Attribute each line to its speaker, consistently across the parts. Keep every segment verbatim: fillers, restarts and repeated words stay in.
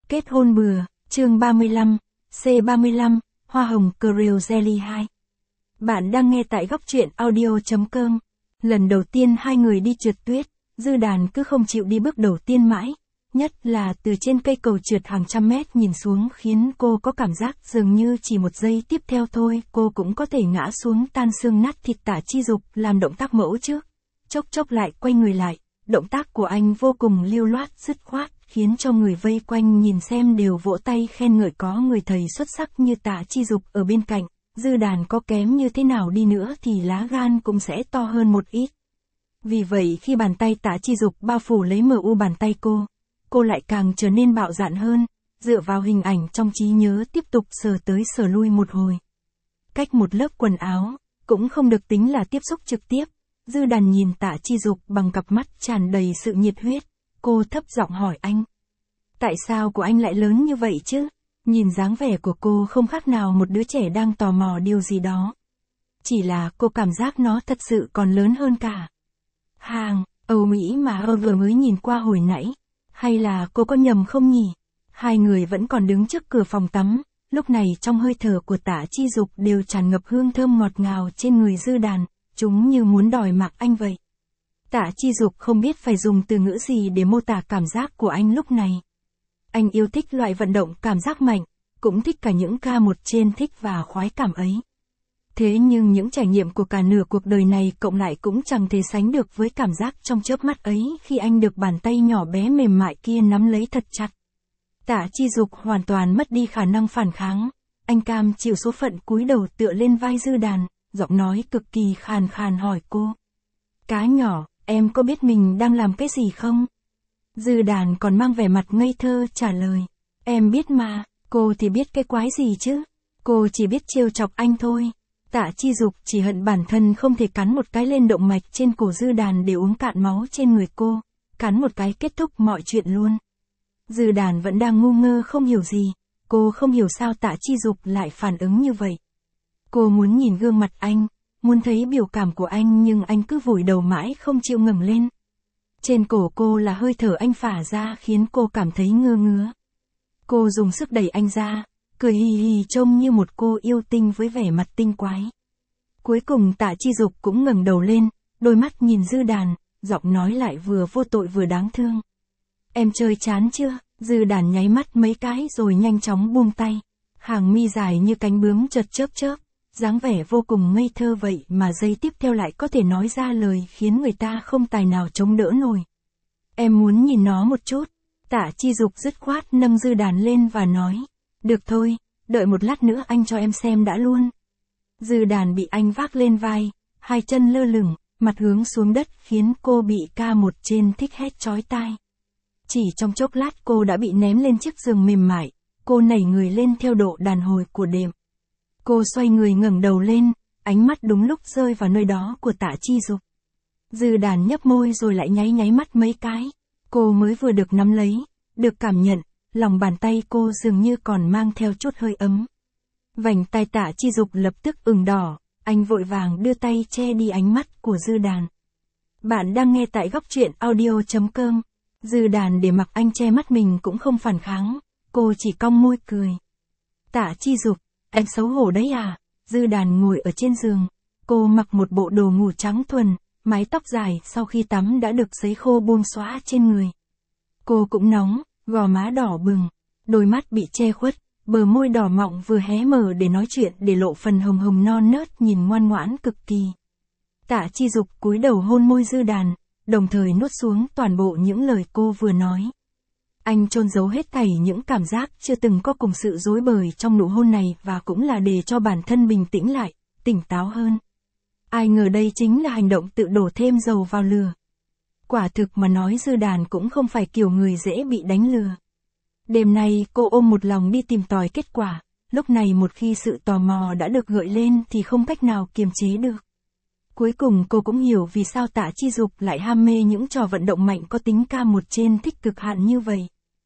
Speaker 1: Kết hôn bừa, chương ba mươi lăm, C ba mươi lăm, Hoa hồng Creole Jelly hai. Bạn đang nghe tại góc truyện audio chấm com. Lần đầu tiên hai người đi trượt tuyết, Dư Đàn cứ không chịu đi bước đầu tiên mãi. Nhất là từ trên cây cầu trượt hàng trăm mét nhìn xuống khiến cô có cảm giác dường như chỉ một giây tiếp theo thôi cô cũng có thể ngã xuống tan xương nát thịt. Tả Chi Dục làm động tác mẫu trước, chốc chốc lại quay người lại, động tác của anh vô cùng lưu loát dứt khoát, khiến cho người vây quanh nhìn xem đều vỗ tay khen ngợi. Có người thầy xuất sắc như Tả Chi Dục ở bên cạnh, Dư Đàn có kém như thế nào đi nữa thì lá gan cũng sẽ to hơn một ít. Vì vậy khi bàn tay Tả Chi Dục bao phủ lấy mờ u bàn tay cô, cô lại càng trở nên bạo dạn hơn, dựa vào hình ảnh trong trí nhớ tiếp tục sờ tới sờ lui một hồi. Cách một lớp quần áo, cũng không được tính là tiếp xúc trực tiếp, Dư Đàn nhìn Tả Chi Dục bằng cặp mắt tràn đầy sự nhiệt huyết, cô thấp giọng hỏi anh. Tại sao của anh lại lớn như vậy chứ? Nhìn dáng vẻ của cô không khác nào một đứa trẻ đang tò mò điều gì đó. Chỉ là cô cảm giác nó thật sự còn lớn hơn cả hàng Âu Mỹ mà cô vừa mới nhìn qua hồi nãy. Hay là cô có nhầm không nhỉ? Hai người vẫn còn đứng trước cửa phòng tắm, lúc này trong hơi thở của Tả Chi Dục đều tràn ngập hương thơm ngọt ngào trên người Dư Đàn, chúng như muốn đòi mặc anh vậy. Tả Chi Dục không biết phải dùng từ ngữ gì để mô tả cảm giác của anh lúc này. Anh yêu thích loại vận động cảm giác mạnh, cũng thích cả những ca một trên thích và khoái cảm ấy. Thế nhưng những trải nghiệm của cả nửa cuộc đời này cộng lại cũng chẳng thể sánh được với cảm giác trong chớp mắt ấy khi anh được bàn tay nhỏ bé mềm mại kia nắm lấy thật chặt. Tả Chi Dục hoàn toàn mất đi khả năng phản kháng, anh cam chịu số phận cúi đầu tựa lên vai Dư Đàn, giọng nói cực kỳ khàn khàn hỏi cô. Cá nhỏ, em có biết mình đang làm cái gì không? Dư Đàn còn mang vẻ mặt ngây thơ trả lời. Em biết mà, cô thì biết cái quái gì chứ? Cô chỉ biết trêu chọc anh thôi. Tả Chi Dục chỉ hận bản thân không thể cắn một cái lên động mạch trên cổ Dư Đàn để uống cạn máu trên người cô, cắn một cái kết thúc mọi chuyện luôn. Dư Đàn vẫn đang ngu ngơ không hiểu gì, cô không hiểu sao Tả Chi Dục lại phản ứng như vậy. Cô muốn nhìn gương mặt anh, muốn thấy biểu cảm của anh nhưng anh cứ vùi đầu mãi không chịu ngẩng lên. Trên cổ cô là hơi thở anh phả ra khiến cô cảm thấy ngơ ngứa. Cô dùng sức đẩy anh ra, cười hì hì trông như một cô yêu tinh với vẻ mặt tinh quái. Cuối cùng Tả Chi Dục cũng ngẩng đầu lên, đôi mắt nhìn Dư Đàn, giọng nói lại vừa vô tội vừa đáng thương. Em chơi chán chưa? Dư Đàn nháy mắt mấy cái rồi nhanh chóng buông tay. Hàng mi dài như cánh bướm chợt chớp chớp, dáng vẻ vô cùng ngây thơ vậy mà giây tiếp theo lại có thể nói ra lời khiến người ta không tài nào chống đỡ nổi. Em muốn nhìn nó một chút. Tả Chi Dục dứt khoát nâng Dư Đàn lên và nói. Được thôi, đợi một lát nữa anh cho em xem đã luôn. Dư Đàn bị anh vác lên vai, hai chân lơ lửng, mặt hướng xuống đất khiến cô bị ca một trên thích hét chói tai. Chỉ trong chốc lát cô đã bị ném lên chiếc giường mềm mại, cô nảy người lên theo độ đàn hồi của đệm. Cô xoay người ngẩng đầu lên, ánh mắt đúng lúc rơi vào nơi đó của Tả Chi Dục. Dư Đàn nhấp môi rồi lại nháy nháy mắt mấy cái. Cô mới vừa được nắm lấy, được cảm nhận, lòng bàn tay cô dường như còn mang theo chút hơi ấm. Vành tai Tả Chi Dục lập tức ửng đỏ, anh vội vàng đưa tay che đi ánh mắt của Dư Đàn. Bạn đang nghe tại góc truyện audio chấm com. Dư Đàn để mặc anh che mắt mình cũng không phản kháng, cô chỉ cong môi cười. Tả Chi Dục, anh xấu hổ đấy à? Dư Đàn ngồi ở trên giường, cô mặc một bộ đồ ngủ trắng thuần, mái tóc dài sau khi tắm đã được sấy khô buông xõa trên người. Cô cũng nóng, gò má đỏ bừng, đôi mắt bị che khuất, bờ môi đỏ mọng vừa hé mở để nói chuyện để lộ phần hồng hồng non nớt nhìn ngoan ngoãn cực kỳ. Tả Chi Dục cúi đầu hôn môi Dư Đàn, đồng thời nuốt xuống toàn bộ những lời cô vừa nói. Anh chôn giấu hết thảy những cảm giác chưa từng có cùng sự rối bời trong nụ hôn này và cũng là để cho bản thân bình tĩnh lại, tỉnh táo hơn. Ai ngờ đây chính là hành động tự đổ thêm dầu vào lửa. Quả thực mà nói Dư Đàn cũng không phải kiểu người dễ bị đánh lừa. Đêm nay cô ôm một lòng đi tìm tòi kết quả, lúc này một khi sự tò mò đã được gợi lên thì không cách nào kiềm chế được. Cuối cùng cô cũng hiểu vì sao Tả Chi Dục lại ham mê những trò vận động mạnh có tính ca một trên thích cực hạn như vậy.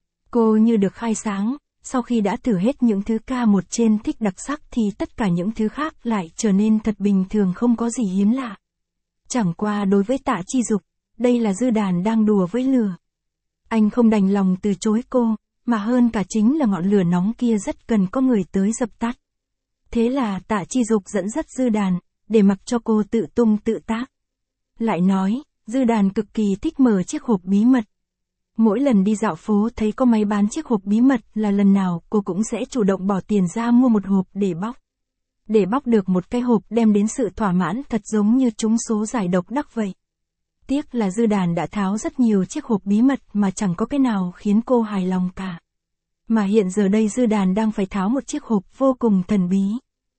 Speaker 1: Cô như được khai sáng, sau khi đã thử hết những thứ ca một trên thích đặc sắc thì tất cả những thứ khác lại trở nên thật bình thường không có gì hiếm lạ. Chẳng qua đối với Tả Chi Dục, đây là Dư Đàn đang đùa với lửa. Anh không đành lòng từ chối cô, Mà hơn cả chính là ngọn lửa nóng kia rất cần có người tới dập tắt. Thế là Tạ Chi Dục dẫn dắt Dư Đàn, để mặc cho cô tự tung tự tác. Lại nói, Dư Đàn cực kỳ thích mở chiếc hộp bí mật. Mỗi lần đi dạo phố thấy có máy bán chiếc hộp bí mật là lần nào cô cũng sẽ chủ động bỏ tiền ra mua một hộp để bóc. Để bóc được một cái hộp đem đến sự thỏa mãn thật giống như trúng số giải độc đắc vậy. Tiếc là Dư Đàn đã tháo rất nhiều chiếc hộp bí mật mà chẳng có cái nào khiến cô hài lòng cả. Mà hiện giờ đây Dư Đàn đang phải tháo một chiếc hộp vô cùng thần bí.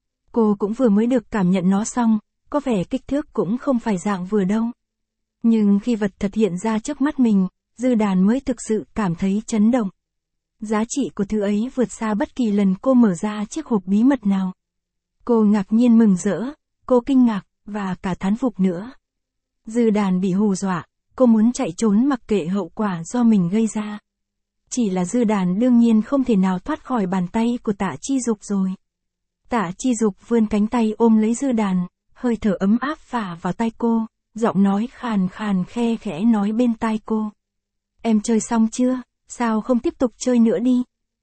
Speaker 1: Cô cũng vừa mới được cảm nhận nó xong, có vẻ kích thước cũng không phải dạng vừa đâu. Nhưng khi vật thật hiện ra trước mắt mình, Dư Đàn mới thực sự cảm thấy chấn động. Giá trị của thứ ấy vượt xa bất kỳ lần cô mở ra chiếc hộp bí mật nào. Cô ngạc nhiên mừng rỡ, cô kinh ngạc, và cả thán phục nữa. Dư Đàn bị hù dọa, cô muốn chạy trốn mặc kệ hậu quả do mình gây ra. Chỉ là Dư Đàn đương nhiên không thể nào thoát khỏi bàn tay của Tạ Chi Dục rồi. Tạ Chi Dục vươn cánh tay ôm lấy Dư Đàn, hơi thở ấm áp phả vào tai cô, giọng nói khàn khàn khe khẽ nói bên tai cô. Em chơi xong chưa, sao không tiếp tục chơi nữa đi?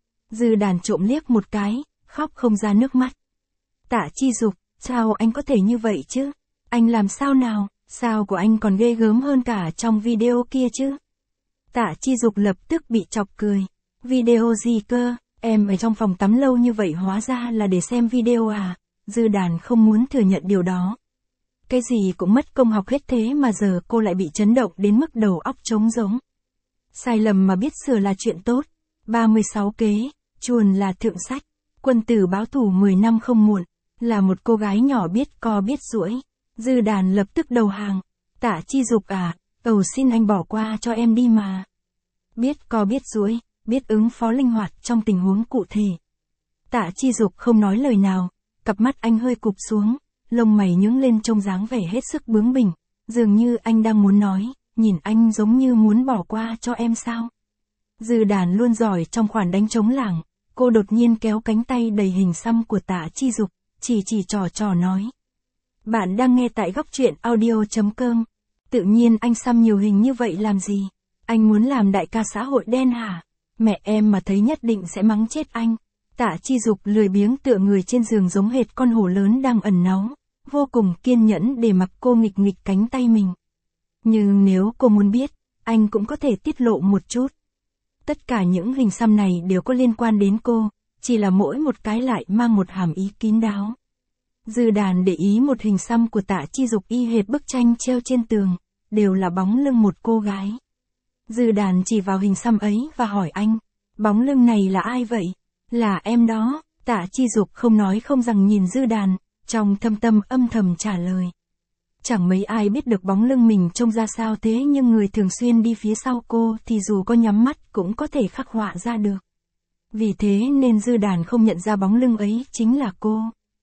Speaker 1: Dư Đàn trộm liếc một cái, khóc không ra nước mắt. Tạ Chi Dục, sao anh có thể như vậy chứ? Anh làm sao nào, sao của anh còn ghê gớm hơn cả trong video kia chứ? Tạ Chi Dục lập tức bị chọc cười. Video gì cơ, em ở trong phòng tắm lâu như vậy hóa ra là để xem video à? Dư Đàn không muốn thừa nhận điều đó. Cái gì cũng mất công học hết thế mà giờ cô lại bị chấn động đến mức đầu óc trống rỗng. Sai lầm mà biết sửa là chuyện tốt. ba mươi sáu kế, chuồn là thượng sách. Quân tử báo thù mười năm không muộn. Là một cô gái nhỏ biết co biết duỗi. Dư Đàn lập tức đầu hàng. Tạ Chi Dục à, cầu xin anh bỏ qua cho em đi mà. Biết co biết duỗi, biết ứng phó linh hoạt trong tình huống cụ thể. Tạ Chi Dục không nói lời nào, cặp mắt anh hơi cụp xuống, lông mày nhướng lên trông dáng vẻ hết sức bướng bỉnh, dường như anh đang muốn nói, nhìn anh giống như muốn bỏ qua cho em sao. Dư Đàn luôn giỏi trong khoản đánh trống lảng, cô đột nhiên kéo cánh tay đầy hình xăm của Tạ Chi Dục, chỉ chỉ trò trò nói. Bạn đang nghe tại góc truyện audio chấm com. Tự nhiên anh xăm nhiều hình như vậy làm gì? Anh muốn làm đại ca xã hội đen hả? Mẹ em mà thấy nhất định sẽ mắng chết anh. Tạ Chi Dục lười biếng tựa người trên giường giống hệt con hổ lớn đang ẩn náu, vô cùng kiên nhẫn để mặc cô nghịch nghịch cánh tay mình. Nhưng nếu cô muốn biết, anh cũng có thể tiết lộ một chút. Tất cả những hình xăm này đều có liên quan đến cô, chỉ là mỗi một cái lại mang một hàm ý kín đáo. Dư Đàn để ý một hình xăm của Tạ Chi Dục y hệt bức tranh treo trên tường, đều là bóng lưng một cô gái. Dư Đàn chỉ vào hình xăm ấy và hỏi anh, bóng lưng này là ai vậy? Là em đó. Tạ Chi Dục không nói không rằng nhìn Dư Đàn, trong thâm tâm âm thầm trả lời. Chẳng mấy ai biết được bóng lưng mình trông ra sao thế nhưng người thường xuyên đi phía sau cô thì dù có nhắm mắt cũng có thể khắc họa ra được. Vì thế nên Dư Đàn không nhận ra bóng lưng ấy chính là cô.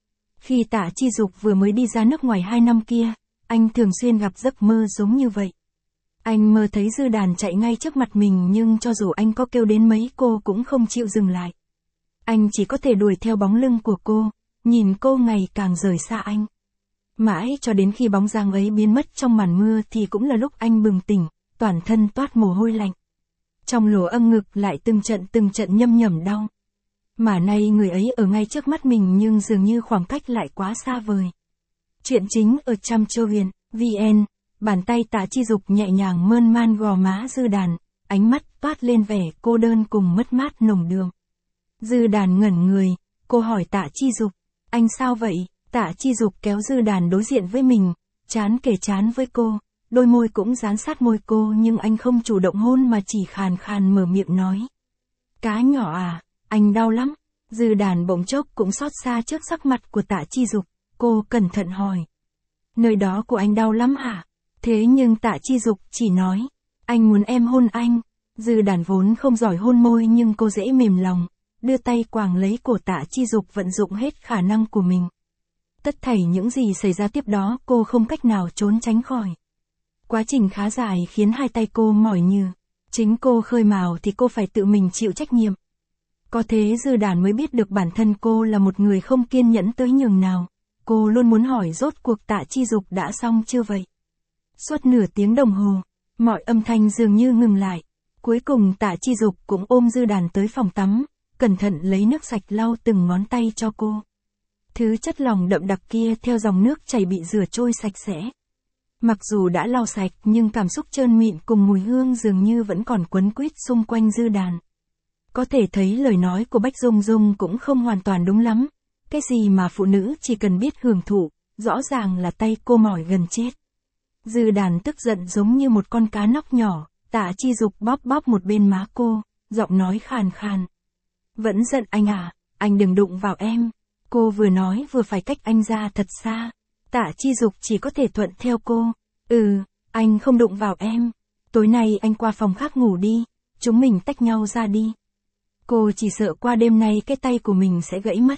Speaker 1: Khi Tạ Chi Dục vừa mới đi ra nước ngoài hai năm kia, anh thường xuyên gặp giấc mơ giống như vậy. Anh mơ thấy Dư Đàn chạy ngay trước mặt mình nhưng cho dù anh có kêu đến mấy cô cũng không chịu dừng lại. Anh chỉ có thể đuổi theo bóng lưng của cô, nhìn cô ngày càng rời xa anh. Mãi cho đến khi bóng dáng ấy biến mất trong màn mưa thì cũng là lúc anh bừng tỉnh, toàn thân toát mồ hôi lạnh. Trong lỗ âm ngực lại từng trận từng trận nhâm nhẩm đau. Mà nay người ấy ở ngay trước mắt mình nhưng dường như khoảng cách lại quá xa vời. Chuyện chính ở Trăm Châu Huyền, vê en, bàn tay Tạ Chi Dục nhẹ nhàng mơn man gò má Dư Đàn, ánh mắt toát lên vẻ cô đơn cùng mất mát nồng đượm. Dư Đàn ngẩn người, cô hỏi Tạ Chi Dục, anh sao vậy? Tạ Chi Dục kéo Dư Đàn đối diện với mình, trán kề trán với cô, đôi môi cũng dán sát môi cô nhưng anh không chủ động hôn mà chỉ khàn khàn mở miệng nói. Cá nhỏ à, anh đau lắm. Dư Đàn bỗng chốc cũng xót xa trước sắc mặt của Tạ Chi Dục, cô cẩn thận hỏi. Nơi đó của anh đau lắm hả? Thế nhưng Tạ Chi Dục chỉ nói, anh muốn em hôn anh. Dư Đàn vốn không giỏi hôn môi nhưng cô dễ mềm lòng, đưa tay quàng lấy cổ Tạ Chi Dục vận dụng hết khả năng của mình. Tất thảy những gì xảy ra tiếp đó cô không cách nào trốn tránh khỏi. Quá trình khá dài khiến hai tay cô mỏi nhừ. Chính cô khơi mào thì cô phải tự mình chịu trách nhiệm. Có thế Dư Đàn mới biết được bản thân cô là một người không kiên nhẫn tới nhường nào. Cô luôn muốn hỏi rốt cuộc Tạ Chi Dục đã xong chưa vậy. Suốt nửa tiếng đồng hồ, mọi âm thanh dường như ngừng lại. Cuối cùng Tạ Chi Dục cũng ôm Dư Đàn tới phòng tắm, cẩn thận lấy nước sạch lau từng ngón tay cho cô. Thứ chất lỏng đậm đặc kia theo dòng nước chảy bị rửa trôi sạch sẽ. Mặc dù đã lau sạch nhưng cảm xúc trơn mịn cùng mùi hương dường như vẫn còn quấn quýt xung quanh Dư Đàn. Có thể thấy lời nói của Bách Dung Dung cũng không hoàn toàn đúng lắm. Cái gì mà phụ nữ chỉ cần biết hưởng thụ, rõ ràng là tay cô mỏi gần chết. Dư Đàn tức giận giống như một con cá nóc nhỏ, Tạ Chi Dục bóp bóp một bên má cô, giọng nói khàn khàn. Vẫn giận anh à, anh đừng đụng vào em. Cô vừa nói vừa phải cách anh ra thật xa. Tạ Chi Dục chỉ có thể thuận theo cô. Ừ, anh không đụng vào em. Tối nay anh qua phòng khác ngủ đi, chúng mình tách nhau ra đi. Cô chỉ sợ qua đêm nay cái tay của mình sẽ gãy mất.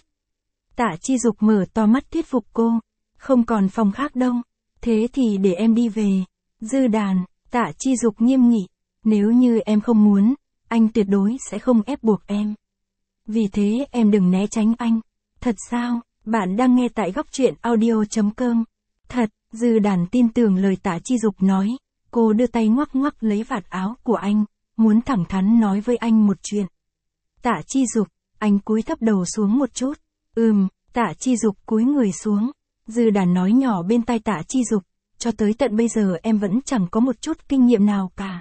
Speaker 1: Tạ Chi Dục mở to mắt thuyết phục cô. Không còn phòng khác đâu. Thế thì để em đi về. Dư Đàn, Tạ Chi Dục nghiêm nghị. Nếu như em không muốn, anh tuyệt đối sẽ không ép buộc em. Vì thế em đừng né tránh anh. Thật sao? Bạn đang nghe tại góc truyện audio chấm com. Thật, Dư Đàn tin tưởng lời Tạ Chi Dục nói. Cô đưa tay ngoắc ngoắc lấy vạt áo của anh, muốn thẳng thắn nói với anh một chuyện. Tạ Chi Dục, anh cúi thấp đầu xuống một chút. Ừm, Tạ Chi Dục cúi người xuống. Dư Đàn nói nhỏ bên tai Tạ Chi Dục, cho tới tận bây giờ em vẫn chẳng có một chút kinh nghiệm nào cả.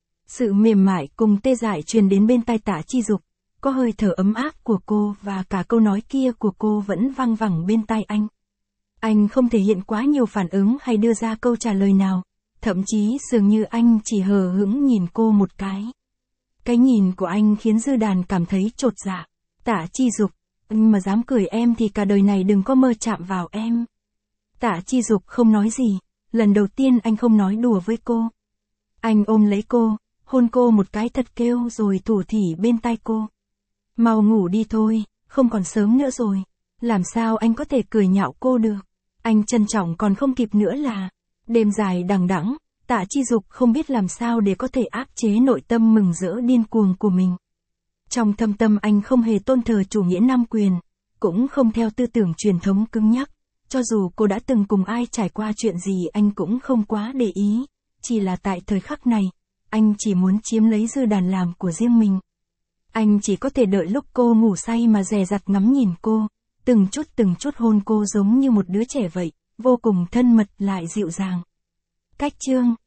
Speaker 1: Sự mềm mại cùng tê dại truyền đến bên tai Tạ Chi Dục, có hơi thở ấm áp của cô và cả câu nói kia của cô vẫn văng vẳng bên tai anh. Anh không thể hiện quá nhiều phản ứng hay đưa ra câu trả lời nào, thậm chí dường như anh chỉ hờ hững nhìn cô một cái. Cái nhìn của anh khiến Dư Đàn cảm thấy chột dạ. Tạ Chi Dục, anh mà dám cười em thì cả đời này đừng có mơ chạm vào em. Tạ Chi Dục không nói gì, lần đầu tiên anh không nói đùa với cô. Anh ôm lấy cô, hôn cô một cái thật kêu rồi thủ thỉ bên tai cô. Mau ngủ đi thôi, không còn sớm nữa rồi. Làm sao anh có thể cười nhạo cô được? Anh trân trọng còn không kịp nữa là. Đêm dài đằng đẵng, Tạ Chi Dục không biết làm sao để có thể áp chế nội tâm mừng rỡ điên cuồng của mình. Trong thâm tâm anh không hề tôn thờ chủ nghĩa nam quyền, cũng không theo tư tưởng truyền thống cứng nhắc. Cho dù cô đã từng cùng ai trải qua chuyện gì anh cũng không quá để ý. Chỉ là tại thời khắc này, anh chỉ muốn chiếm lấy Dư Đàn làm của riêng mình. Anh chỉ có thể đợi lúc cô ngủ say mà dè dặt ngắm nhìn cô, từng chút từng chút hôn cô giống như một đứa trẻ vậy, vô cùng thân mật lại dịu dàng. Cách chương